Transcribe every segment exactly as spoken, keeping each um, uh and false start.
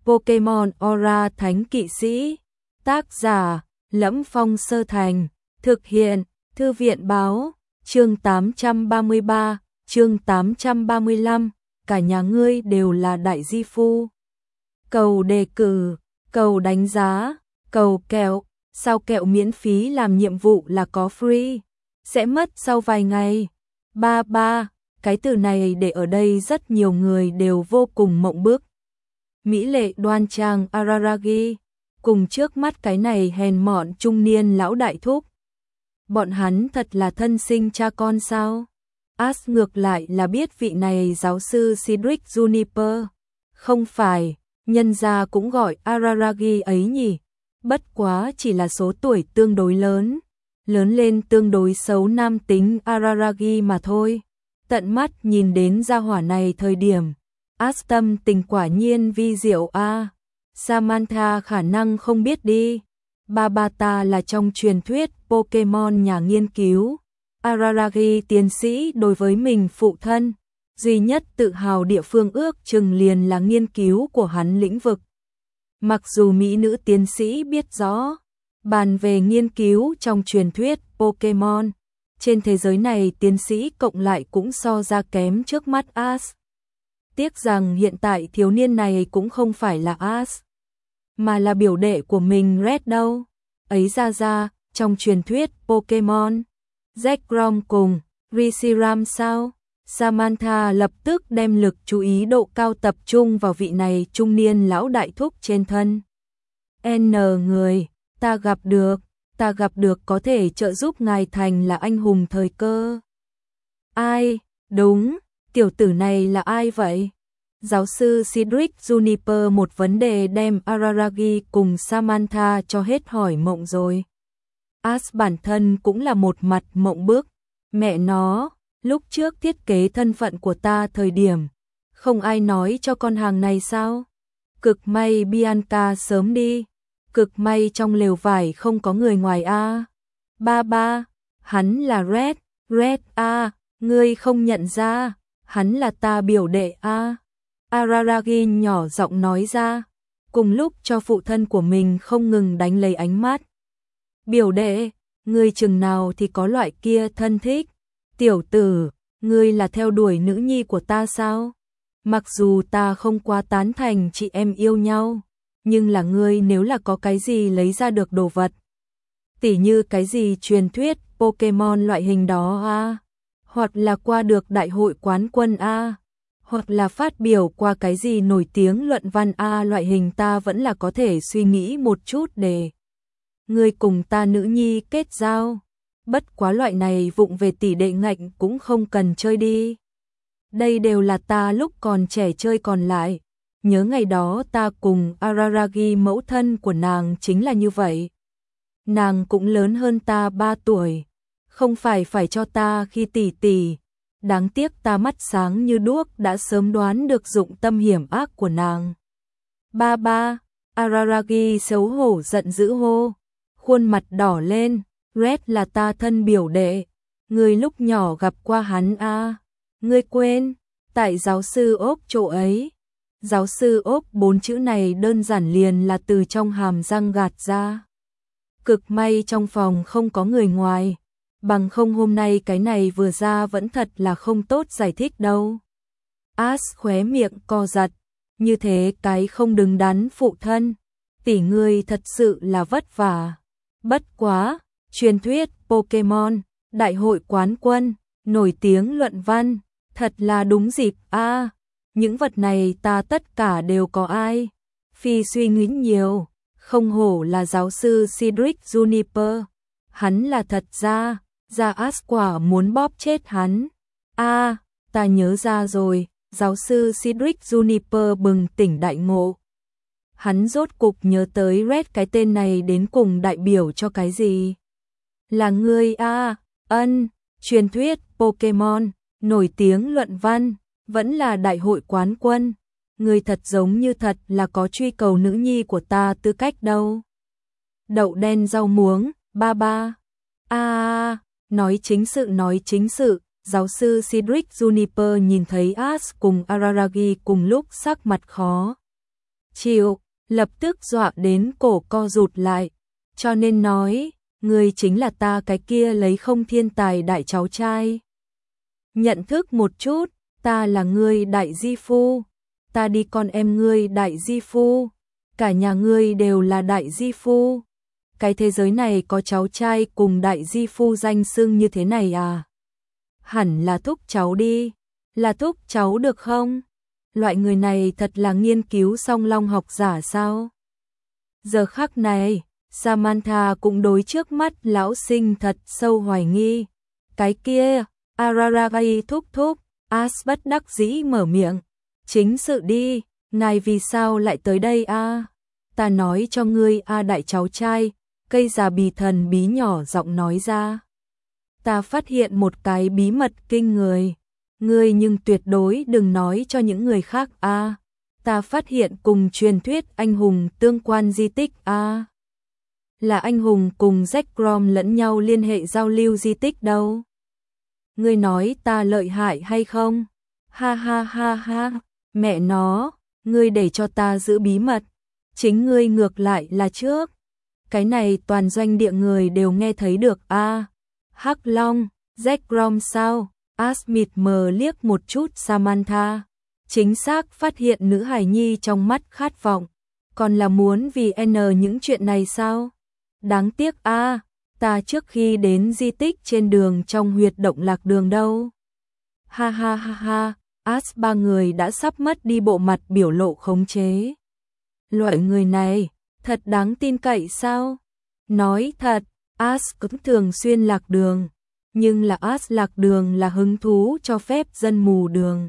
Pokemon Aura Thánh Kỵ Sĩ. Tác giả: Lẫm Phong Sơ Thành. Thực hiện: Thư viện báo. Chương tám trăm ba mươi ba, chương tám trăm ba mươi lăm, cả nhà ngươi đều là đại di phu. Cầu đề cử, cầu đánh giá, cầu kẹo, sao kẹo miễn phí làm nhiệm vụ là có free, sẽ mất sau vài ngày. Ba ba, cái từ này để ở đây rất nhiều người đều vô cùng mộng bức. Mỹ lệ đoan trang Araragi, cùng trước mắt cái này hèn mọn trung niên lão đại thúc. Bọn hắn thật là thân sinh cha con sao? Ash ngược lại là biết vị này giáo sư Cedric Juniper. Không phải, nhân gia cũng gọi Araragi ấy nhỉ. Bất quá chỉ là số tuổi tương đối lớn. Lớn lên tương đối xấu nam tính Araragi mà thôi. Tận mắt nhìn đến gia hỏa này thời điểm. Ash tâm tình quả nhiên vi diệu a. À. Samantha khả năng không biết đi. Ba ba ta là trong truyền thuyết Pokemon nhà nghiên cứu. Araragi tiến sĩ đối với mình phụ thân, duy nhất tự hào địa phương ước chừng liền là nghiên cứu của hắn lĩnh vực. Mặc dù mỹ nữ tiến sĩ biết rõ, bàn về nghiên cứu trong truyền thuyết Pokemon, trên thế giới này tiến sĩ cộng lại cũng so ra kém trước mắt Ash. Tiếc rằng hiện tại thiếu niên này cũng không phải là Ash, mà là biểu đệ của mình Red đâu. Ấy ra ra, trong truyền thuyết Pokemon, Zekrom cùng Reshiram sao? Samantha lập tức đem lực chú ý độ cao tập trung vào vị này trung niên lão đại thúc trên thân. N người, ta gặp được, ta gặp được có thể trợ giúp ngài thành là anh hùng thời cơ. Ai? Đúng, tiểu tử này là ai vậy? Giáo sư Cedric Juniper một vấn đề đem Araragi cùng Samantha cho hết hỏi mộng rồi. Ash bản thân cũng là một mặt mộng bức. Mẹ nó, lúc trước thiết kế thân phận của ta thời điểm, không ai nói cho con hàng này sao? Cực may Bianca sớm đi. Cực may trong lều vải không có người ngoài a. Ba ba, hắn là Red, Red a, ngươi không nhận ra, hắn là ta biểu đệ a. Araragi nhỏ giọng nói ra, cùng lúc cho phụ thân của mình không ngừng đánh lấy ánh mắt. Biểu đệ, ngươi chừng nào thì có loại kia thân thích? Tiểu tử, ngươi là theo đuổi nữ nhi của ta sao? Mặc dù ta không quá tán thành chị em yêu nhau, nhưng là ngươi nếu là có cái gì lấy ra được đồ vật, tỉ như cái gì truyền thuyết Pokemon loại hình đó a, hoặc là qua được đại hội quán quân a, hoặc là phát biểu qua cái gì nổi tiếng luận văn a loại hình, ta vẫn là có thể suy nghĩ một chút để ngươi cùng ta nữ nhi kết giao. Bất quá loại này vụng về tỷ đệ ngạnh cũng không cần chơi đi. Đây đều là ta lúc còn trẻ chơi còn lại. Nhớ ngày đó ta cùng Araragi mẫu thân của nàng chính là như vậy. Nàng cũng lớn hơn ta ba tuổi. Không phải phải cho ta khi tỷ tỷ. Đáng tiếc ta mắt sáng như đuốc đã sớm đoán được dụng tâm hiểm ác của nàng. Ba ba, Araragi xấu hổ giận dữ hô. Khuôn mặt đỏ lên, Red là ta thân biểu đệ. Ngươi lúc nhỏ gặp qua hắn a, à. Ngươi quên, tại giáo sư ốc chỗ ấy. Giáo sư ốc bốn chữ này đơn giản liền là từ trong hàm răng gạt ra. Cực may trong phòng không có người ngoài. Bằng không hôm nay cái này vừa ra vẫn thật là không tốt giải thích đâu. Ash khóe miệng co giật. Như thế cái không đứng đắn phụ thân. Tỷ ngươi thật sự là vất vả. Bất quá, truyền thuyết Pokemon, đại hội quán quân, nổi tiếng luận văn, thật là đúng dịp a. À, những vật này ta tất cả đều có ai. Phi suy nghĩ nhiều, không hổ là giáo sư Cedric Juniper. Hắn là thật ra, ra Ash quả muốn bóp chết hắn. A, à, ta nhớ ra rồi, giáo sư Cedric Juniper bừng tỉnh đại ngộ. Hắn rốt cục nhớ tới Red cái tên này đến cùng đại biểu cho cái gì. Là ngươi a, à, ân, truyền thuyết Pokemon, nổi tiếng luận văn, vẫn là đại hội quán quân. Ngươi thật giống như thật là có truy cầu nữ nhi của ta tư cách đâu. Đậu đen rau muống, ba ba. A, à, nói chính sự nói chính sự, giáo sư Cedric Juniper nhìn thấy Ash cùng Araragi cùng lúc sắc mặt khó chịu, lập tức dọa đến cổ co rụt lại. Cho nên nói, ngươi chính là ta cái kia lấy không thiên tài đại cháu trai. Nhận thức một chút, ta là ngươi đại di phu, ta đi con em ngươi đại di phu, cả nhà ngươi đều là đại di phu. Cái thế giới này có cháu trai cùng đại di phu danh xưng như thế này à? Hẳn là thúc cháu đi, là thúc cháu được không? Loại người này thật là nghiên cứu song long học giả sao? Giờ khắc này, Samantha cũng đối trước mắt lão sinh thật sâu hoài nghi. Cái kia, Araragi thúc thúc, As bất đắc dĩ mở miệng. Chính sự đi, ngài vì sao lại tới đây a? Ta nói cho ngươi a đại cháu trai, cây già bì thần bí nhỏ giọng nói ra. Ta phát hiện một cái bí mật kinh người. Ngươi nhưng tuyệt đối đừng nói cho những người khác a. Ta phát hiện cùng truyền thuyết anh hùng tương quan di tích a. Là anh hùng cùng Jack Grom lẫn nhau liên hệ giao lưu di tích đâu. Ngươi nói ta lợi hại hay không? Ha ha ha ha, mẹ nó, ngươi để cho ta giữ bí mật. Chính ngươi ngược lại là trước. Cái này toàn doanh địa người đều nghe thấy được a. Hắc Long, Jack Grom sao? Asmith mờ liếc một chút Samantha. Chính xác phát hiện nữ hài nhi trong mắt khát vọng. Còn là muốn vì N những chuyện này sao? Đáng tiếc a, ta trước khi đến di tích trên đường trong huyệt động lạc đường đâu. Ha ha ha ha, As ba người đã sắp mất đi bộ mặt biểu lộ khống chế. Loại người này, thật đáng tin cậy sao? Nói thật, As cũng thường xuyên lạc đường, nhưng là As lạc đường là hứng thú cho phép dân mù đường.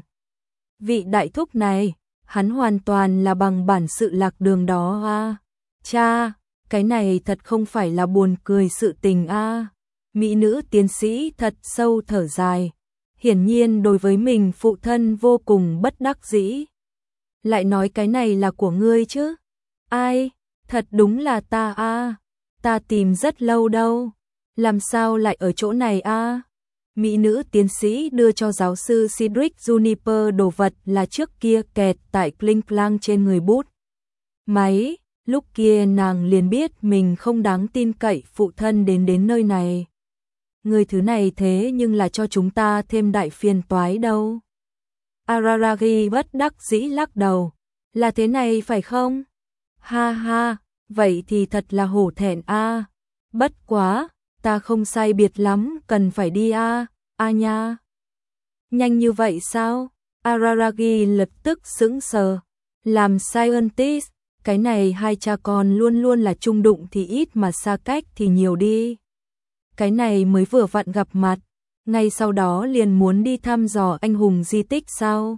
Vị đại thúc này, hắn hoàn toàn là bằng bản sự lạc đường đó a. Cha, cái này thật không phải là buồn cười sự tình a. Mỹ nữ tiến sĩ thật sâu thở dài, hiển nhiên đối với mình phụ thân vô cùng bất đắc dĩ. Lại nói cái này là của ngươi chứ? Ai? Thật đúng là ta a. Ta tìm rất lâu đâu. Làm sao lại ở chỗ này a? Mỹ nữ tiến sĩ đưa cho giáo sư Cedric Juniper đồ vật là trước kia kẹt tại kling klang trên người bút máy. Lúc kia nàng liền biết mình không đáng tin cậy phụ thân đến đến nơi này. Người thứ này thế nhưng là cho chúng ta thêm đại phiền toái đâu. Araragi bất đắc dĩ lắc đầu. Là thế này phải không? Ha ha, vậy thì thật là hổ thẹn a. Bất quá, ta không sai biệt lắm, cần phải đi a. A nha. Nhanh như vậy sao? Araragi lập tức sững sờ. Làm scientist, cái này hai cha con luôn luôn là chung đụng thì ít mà xa cách thì nhiều đi. Cái này mới vừa vặn gặp mặt, ngay sau đó liền muốn đi thăm dò anh hùng di tích sao?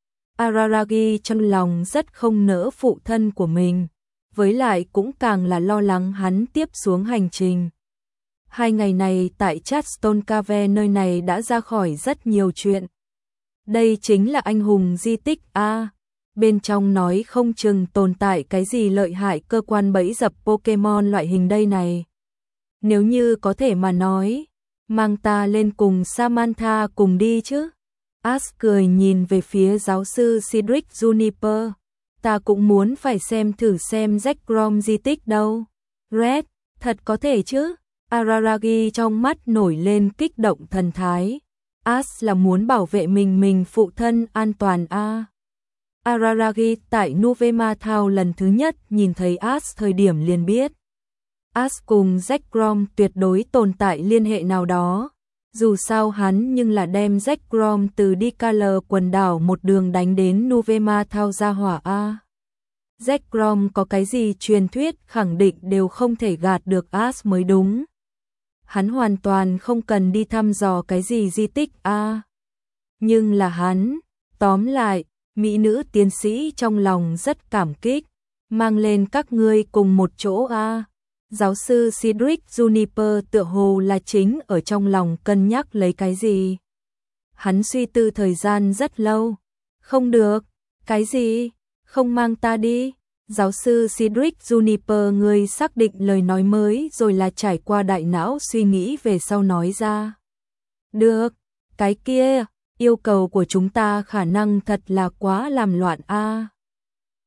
Araragi trong lòng rất không nỡ phụ thân của mình, với lại cũng càng là lo lắng hắn tiếp xuống hành trình. Hai ngày này tại Chadstone Cave nơi này đã ra khỏi rất nhiều chuyện. Đây chính là anh hùng di tích a. Bên trong nói không chừng tồn tại cái gì lợi hại cơ quan bẫy dập Pokemon loại hình đây này. Nếu như có thể mà nói, mang ta lên cùng Samantha cùng đi chứ. Ash cười nhìn về phía giáo sư Cedric Juniper. Ta cũng muốn phải xem thử xem Jack Grom di tích đâu. Red, thật có thể chứ. Araragi trong mắt nổi lên kích động thần thái. Ash là muốn bảo vệ mình mình phụ thân an toàn a. À. Araragi tại Nuvema Town lần thứ nhất nhìn thấy Ash thời điểm liền biết. Ash cùng Jack Grom tuyệt đối tồn tại liên hệ nào đó. Dù sao hắn nhưng là đem Jack Grom từ Dikaler quần đảo một đường đánh đến Nuvema Town ra hỏa a. Jack Grom có cái gì truyền thuyết khẳng định đều không thể gạt được Ash mới đúng. Hắn hoàn toàn không cần đi thăm dò cái gì di tích a. Nhưng là hắn, tóm lại, mỹ nữ tiến sĩ trong lòng rất cảm kích, mang lên các ngươi cùng một chỗ a. Giáo sư Cedric Juniper tựa hồ là chính ở trong lòng cân nhắc lấy cái gì. Hắn suy tư thời gian rất lâu. Không được, cái gì? Không mang ta đi. Giáo sư Cedric Juniper người xác định lời nói mới rồi là trải qua đại não suy nghĩ về sau nói ra. Được, cái kia, yêu cầu của chúng ta khả năng thật là quá làm loạn a.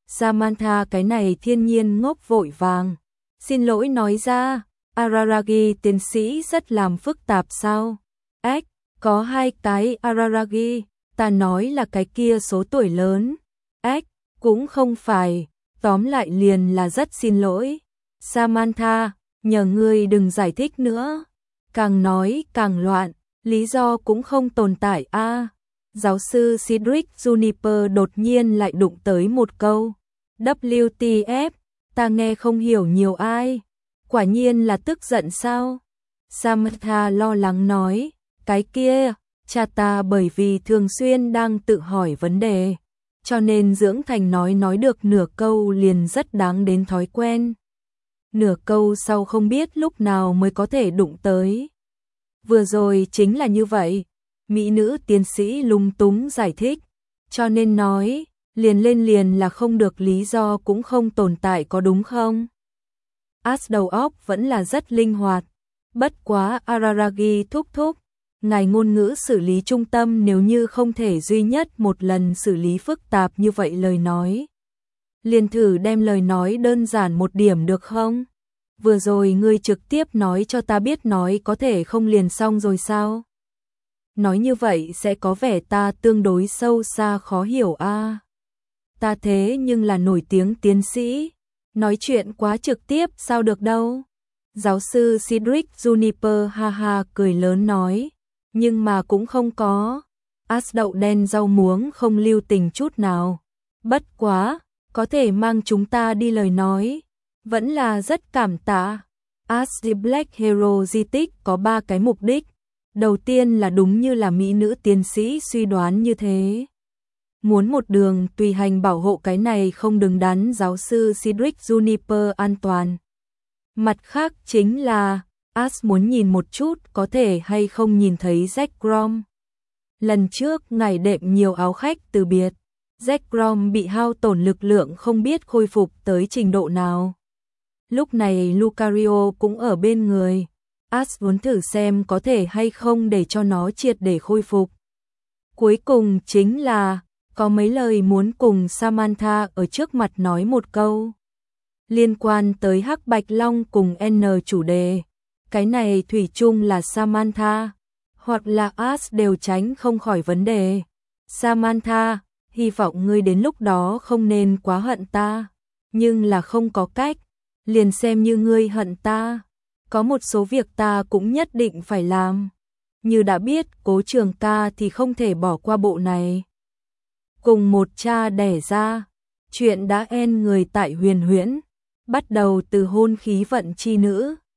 Samantha cái này thiên nhiên ngốc vội vàng. Xin lỗi nói ra, Araragi tiến sĩ rất làm phức tạp sao? Ếch, có hai cái Araragi, ta nói là cái kia số tuổi lớn. Ếch, cũng không phải, tóm lại liền là rất xin lỗi. Samantha, nhờ ngươi đừng giải thích nữa. Càng nói càng loạn, lý do cũng không tồn tại a. À, giáo sư Cedric Juniper đột nhiên lại đụng tới một câu. W T F, ta nghe không hiểu nhiều ai. Quả nhiên là tức giận sao? Samantha lo lắng nói, cái kia, cha ta bởi vì thường xuyên đang tự hỏi vấn đề, cho nên dưỡng thành nói nói được nửa câu liền rất đáng đến thói quen. Nửa câu sau không biết lúc nào mới có thể đụng tới. Vừa rồi chính là như vậy, mỹ nữ tiến sĩ lung túng giải thích, cho nên nói, liền lên liền là không được lý do cũng không tồn tại có đúng không? As đầu óc vẫn là rất linh hoạt, bất quá Araragi thúc thúc, ngài ngôn ngữ xử lý trung tâm nếu như không thể duy nhất một lần xử lý phức tạp như vậy lời nói. Liền thử đem lời nói đơn giản một điểm được không? Vừa rồi ngươi trực tiếp nói cho ta biết nói có thể không liền xong rồi sao? Nói như vậy sẽ có vẻ ta tương đối sâu xa khó hiểu a. À, ta thế nhưng là nổi tiếng tiến sĩ, nói chuyện quá trực tiếp sao được đâu. Giáo sư Cedric Juniper ha ha cười lớn nói, nhưng mà cũng không có. As đậu đen rau muống không lưu tình chút nào. Bất quá, có thể mang chúng ta đi lời nói, vẫn là rất cảm tạ. As the Black Hero di tích có ba cái mục đích. Đầu tiên là đúng như là mỹ nữ tiến sĩ suy đoán như thế. Muốn một đường tùy hành bảo hộ cái này không đứng đắn giáo sư Cedric Juniper an toàn. Mặt khác chính là, As muốn nhìn một chút có thể hay không nhìn thấy Jack Grom. Lần trước ngày đệm nhiều áo khách từ biệt, Jack Grom bị hao tổn lực lượng không biết khôi phục tới trình độ nào. Lúc này Lucario cũng ở bên người. As muốn thử xem có thể hay không để cho nó triệt để khôi phục. Cuối cùng chính là, có mấy lời muốn cùng Samantha ở trước mặt nói một câu. Liên quan tới Hắc Bạch Long cùng N chủ đề. Cái này thủy chung là Samantha, hoặc là As đều tránh không khỏi vấn đề. Samantha, hy vọng ngươi đến lúc đó không nên quá hận ta. Nhưng là không có cách, liền xem như ngươi hận ta. Có một số việc ta cũng nhất định phải làm. Như đã biết Cố Trường ca thì không thể bỏ qua bộ này. Cùng một cha đẻ ra, chuyện đã en người tại Huyền Huyễn, bắt đầu từ hôn khí vận chi nữ.